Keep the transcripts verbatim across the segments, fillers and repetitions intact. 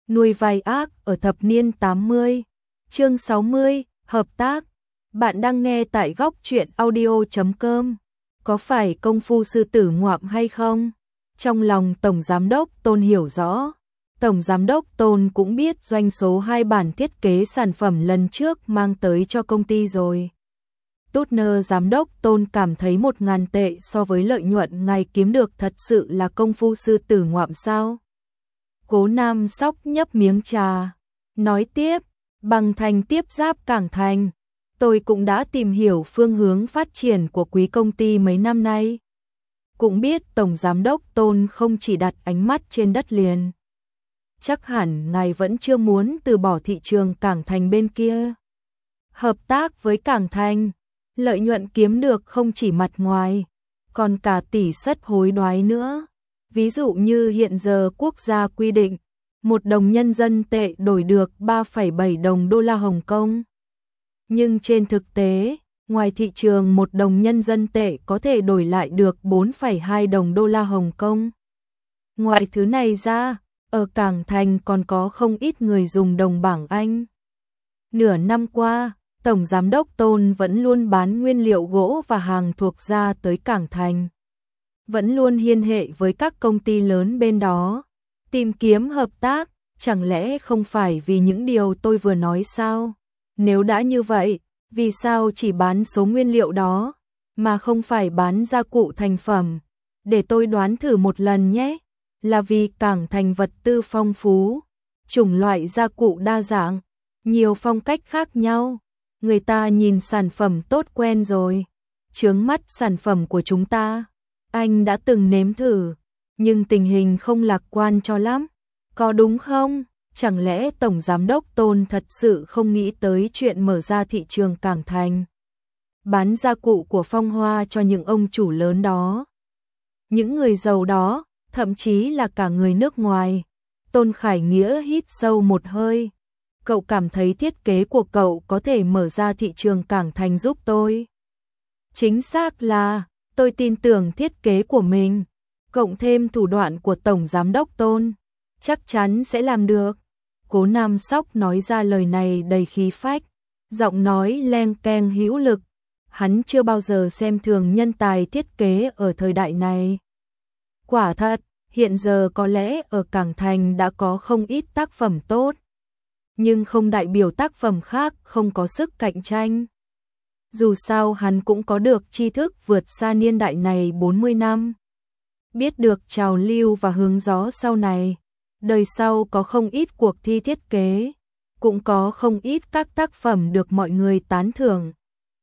Nuôi vai ác ở thập niên tám mươi. Chương sáu mươi, hợp tác. Bạn đang nghe tại góc truyện audio chấm com. Có phải công phu sư tử ngoạm hay không? Trong lòng Tổng Giám đốc Tôn hiểu rõ. Tổng Giám đốc Tôn cũng biết doanh số hai bản thiết kế sản phẩm lần trước mang tới cho công ty rồi. Tút-nơ Giám đốc Tôn cảm thấy một ngàn tệ so với lợi nhuận ngài kiếm được thật sự là công phu sư tử ngoạm sao? Cố Nam Sóc nhấp miếng trà, nói tiếp, bằng thành tiếp giáp Cảng Thành. Tôi cũng đã tìm hiểu phương hướng phát triển của quý công ty mấy năm nay. Cũng biết Tổng Giám đốc Tôn không chỉ đặt ánh mắt trên đất liền. Chắc hẳn ngài vẫn chưa muốn từ bỏ thị trường Cảng Thành bên kia. Hợp tác với Cảng Thành, lợi nhuận kiếm được không chỉ mặt ngoài, còn cả tỷ suất hối đoái nữa. Ví dụ như hiện giờ quốc gia quy định, một đồng nhân dân tệ đổi được ba phẩy bảy đồng đô la Hồng Kông. Nhưng trên thực tế, ngoài thị trường một đồng nhân dân tệ có thể đổi lại được bốn phẩy hai đồng đô la Hồng Kông. Ngoài thứ này ra, ở Cảng Thành còn có không ít người dùng đồng bảng Anh. Nửa năm qua, Tổng Giám đốc Tôn vẫn luôn bán nguyên liệu gỗ và hàng thuộc ra tới Cảng Thành. Vẫn luôn liên hệ với các công ty lớn bên đó, tìm kiếm hợp tác, chẳng lẽ không phải vì những điều tôi vừa nói sao? Nếu đã như vậy, vì sao chỉ bán số nguyên liệu đó, mà không phải bán gia cụ thành phẩm? Để tôi đoán thử một lần nhé, là vì Cảng Thành vật tư phong phú, chủng loại gia cụ đa dạng, nhiều phong cách khác nhau. Người ta nhìn sản phẩm tốt quen rồi, chướng mắt sản phẩm của chúng ta. Anh đã từng nếm thử, nhưng tình hình không lạc quan cho lắm, có đúng không? Chẳng lẽ Tổng Giám đốc Tôn thật sự không nghĩ tới chuyện mở ra thị trường Cảng Thành, bán gia cụ của Phong Hoa cho những ông chủ lớn đó, những người giàu đó, thậm chí là cả người nước ngoài? Tôn Khải Nghĩa hít sâu một hơi. Cậu cảm thấy thiết kế của cậu có thể mở ra thị trường Cảng Thành giúp tôi? Chính xác là, tôi tin tưởng thiết kế của mình, cộng thêm thủ đoạn của Tổng Giám đốc Tôn, chắc chắn sẽ làm được. Cố Nam Sóc nói ra lời này đầy khí phách, giọng nói leng keng hữu lực. Hắn chưa bao giờ xem thường nhân tài thiết kế ở thời đại này. Quả thật, hiện giờ có lẽ ở Cảng Thành đã có không ít tác phẩm tốt, nhưng không đại biểu tác phẩm khác không có sức cạnh tranh. Dù sao hắn cũng có được tri thức vượt xa niên đại này bốn mươi năm. Biết được trào lưu và hướng gió sau này. Đời sau có không ít cuộc thi thiết kế, cũng có không ít các tác phẩm được mọi người tán thưởng.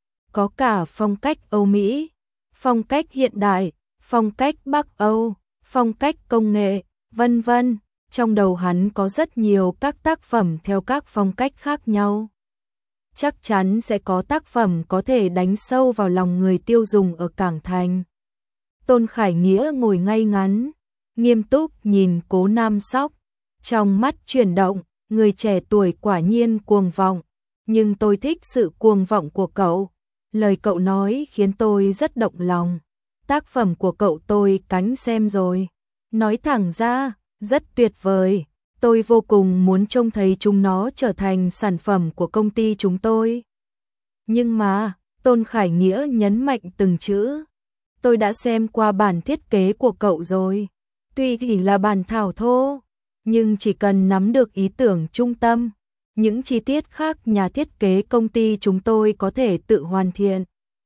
Có cả phong cách Âu Mỹ, phong cách hiện đại, phong cách Bắc Âu, phong cách công nghệ, vân vân. Trong đầu hắn có rất nhiều các tác phẩm theo các phong cách khác nhau. Chắc chắn sẽ có tác phẩm có thể đánh sâu vào lòng người tiêu dùng ở Cảng Thành. Tôn Khải Nghĩa ngồi ngay ngắn, nghiêm túc nhìn Cố Nam Sóc, trong mắt chuyển động, người trẻ tuổi quả nhiên cuồng vọng, nhưng tôi thích sự cuồng vọng của cậu. Lời cậu nói khiến tôi rất động lòng. Tác phẩm của cậu tôi cánh xem rồi. Nói thẳng ra, rất tuyệt vời. Tôi vô cùng muốn trông thấy chúng nó trở thành sản phẩm của công ty chúng tôi. Nhưng mà, Tôn Khải Nghĩa nhấn mạnh từng chữ. Tôi đã xem qua bản thiết kế của cậu rồi. Tuy chỉ là bản thảo thô, nhưng chỉ cần nắm được ý tưởng trung tâm, những chi tiết khác nhà thiết kế công ty chúng tôi có thể tự hoàn thiện.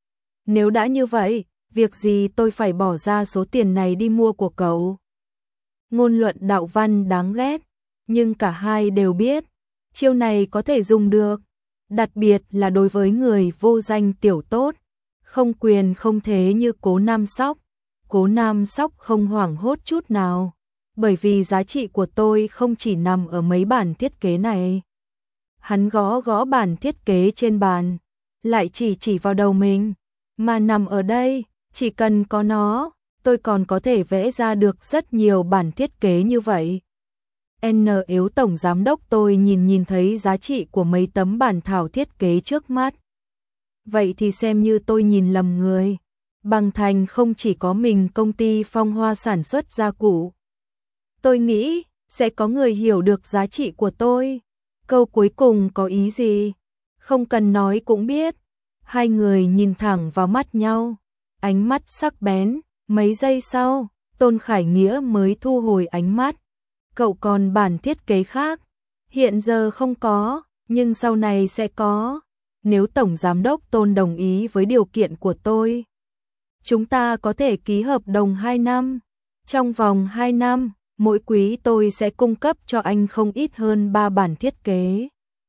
Nếu đã như vậy, việc gì tôi phải bỏ ra số tiền này đi mua của cậu? Ngôn luận đạo văn đáng ghét, nhưng cả hai đều biết, chiêu này có thể dùng được, đặc biệt là đối với người vô danh tiểu tốt, không quyền không thế như Cố Nam Sóc. Cố Nam Sóc không hoảng hốt chút nào, bởi vì giá trị của tôi không chỉ nằm ở mấy bản thiết kế này. Hắn gõ gõ bản thiết kế trên bàn, lại chỉ chỉ vào đầu mình, mà nằm ở đây, chỉ cần có nó, tôi còn có thể vẽ ra được rất nhiều bản thiết kế như vậy. N yếu Tổng Giám đốc tôi nhìn nhìn thấy giá trị của mấy tấm bản thảo thiết kế trước mắt. Vậy thì xem như tôi nhìn lầm người. Bằng Thành không chỉ có mình công ty Phong Hoa sản xuất gia cụ. Tôi nghĩ, sẽ có người hiểu được giá trị của tôi. Câu cuối cùng có ý gì? Không cần nói cũng biết. Hai người nhìn thẳng vào mắt nhau, ánh mắt sắc bén. Mấy giây sau, Tôn Khải Nghĩa mới thu hồi ánh mắt. Cậu còn bản thiết kế khác, hiện giờ không có, nhưng sau này sẽ có. Nếu Tổng Giám đốc Tôn đồng ý với điều kiện của tôi, chúng ta có thể ký hợp đồng hai năm. Trong vòng hai năm, mỗi quý tôi sẽ cung cấp cho anh không ít hơn ba bản thiết kế.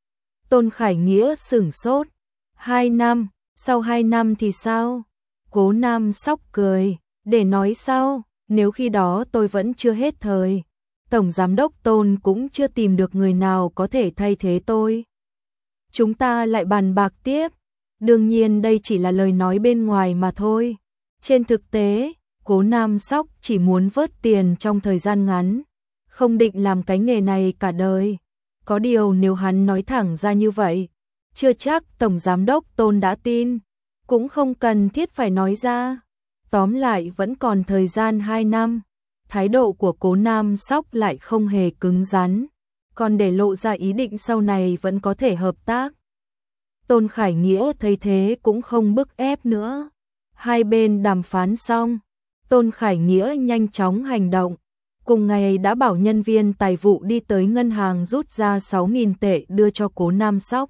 Tôn Khải Nghĩa sửng sốt. Hai năm, sau hai năm thì sao? Cố Nam Sóc cười, để nói sau, nếu khi đó tôi vẫn chưa hết thời. Tổng Giám đốc Tôn cũng chưa tìm được người nào có thể thay thế tôi. Chúng ta lại bàn bạc tiếp. Đương nhiên đây chỉ là lời nói bên ngoài mà thôi. Trên thực tế, Cố Nam Sóc chỉ muốn vớt tiền trong thời gian ngắn, không định làm cái nghề này cả đời. Có điều nếu hắn nói thẳng ra như vậy, chưa chắc Tổng Giám đốc Tôn đã tin, cũng không cần thiết phải nói ra. Tóm lại vẫn còn thời gian hai năm. Thái độ của Cố Nam Sóc lại không hề cứng rắn, còn để lộ ra ý định sau này vẫn có thể hợp tác. Tôn Khải Nghĩa thấy thế cũng không bức ép nữa. Hai bên đàm phán xong, Tôn Khải Nghĩa nhanh chóng hành động. Cùng ngày đã bảo nhân viên tài vụ đi tới ngân hàng rút ra sáu nghìn tệ đưa cho Cố Nam Sóc.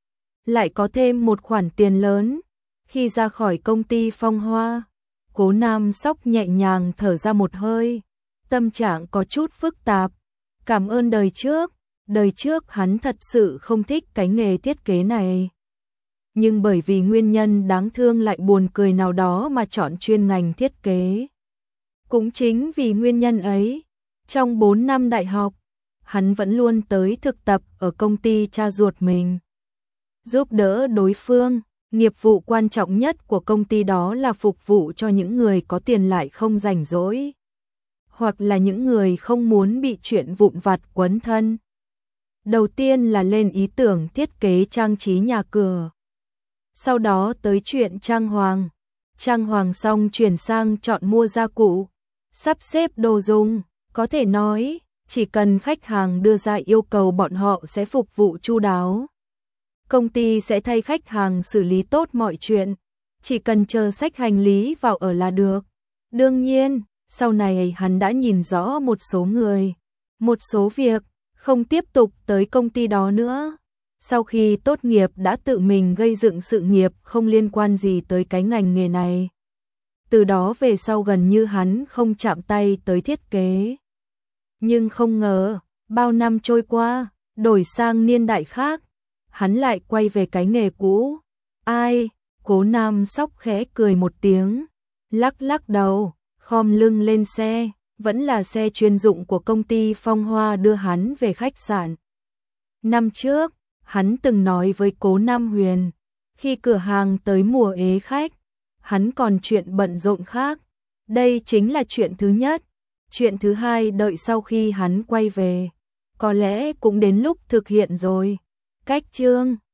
Lại có thêm một khoản tiền lớn. Khi ra khỏi công ty Phong Hoa, Cố Nam Sóc nhẹ nhàng thở ra một hơi. Tâm trạng có chút phức tạp. Cảm ơn đời trước. Đời trước hắn thật sự không thích cái nghề thiết kế này. Nhưng bởi vì nguyên nhân đáng thương lại buồn cười nào đó mà chọn chuyên ngành thiết kế. Cũng chính vì nguyên nhân ấy, trong bốn năm đại học, hắn vẫn luôn tới thực tập ở công ty cha ruột mình. Giúp đỡ đối phương, nghiệp vụ quan trọng nhất của công ty đó là phục vụ cho những người có tiền lại không rảnh rỗi, hoặc là những người không muốn bị chuyện vụn vặt quấn thân. Đầu tiên là lên ý tưởng thiết kế trang trí nhà cửa. Sau đó tới chuyện trang hoàng. Trang hoàng xong chuyển sang chọn mua gia cụ, sắp xếp đồ dùng. Có thể nói, chỉ cần khách hàng đưa ra yêu cầu bọn họ sẽ phục vụ chu đáo. Công ty sẽ thay khách hàng xử lý tốt mọi chuyện, chỉ cần chờ xách hành lý vào ở là được. Đương nhiên, sau này hắn đã nhìn rõ một số người, một số việc, không tiếp tục tới công ty đó nữa. Sau khi tốt nghiệp đã tự mình gây dựng sự nghiệp không liên quan gì tới cái ngành nghề này. Từ đó về sau gần như hắn không chạm tay tới thiết kế. Nhưng không ngờ, bao năm trôi qua, đổi sang niên đại khác, hắn lại quay về cái nghề cũ. Ai? Cố Nam Sóc khẽ cười một tiếng, lắc lắc đầu, khom lưng lên xe, vẫn là xe chuyên dụng của công ty Phong Hoa đưa hắn về khách sạn. Năm trước, hắn từng nói với Cố Nam Huyền, khi cửa hàng tới mùa ế khách, hắn còn chuyện bận rộn khác. Đây chính là chuyện thứ nhất. Chuyện thứ hai đợi sau khi hắn quay về, có lẽ cũng đến lúc thực hiện rồi. Cách chương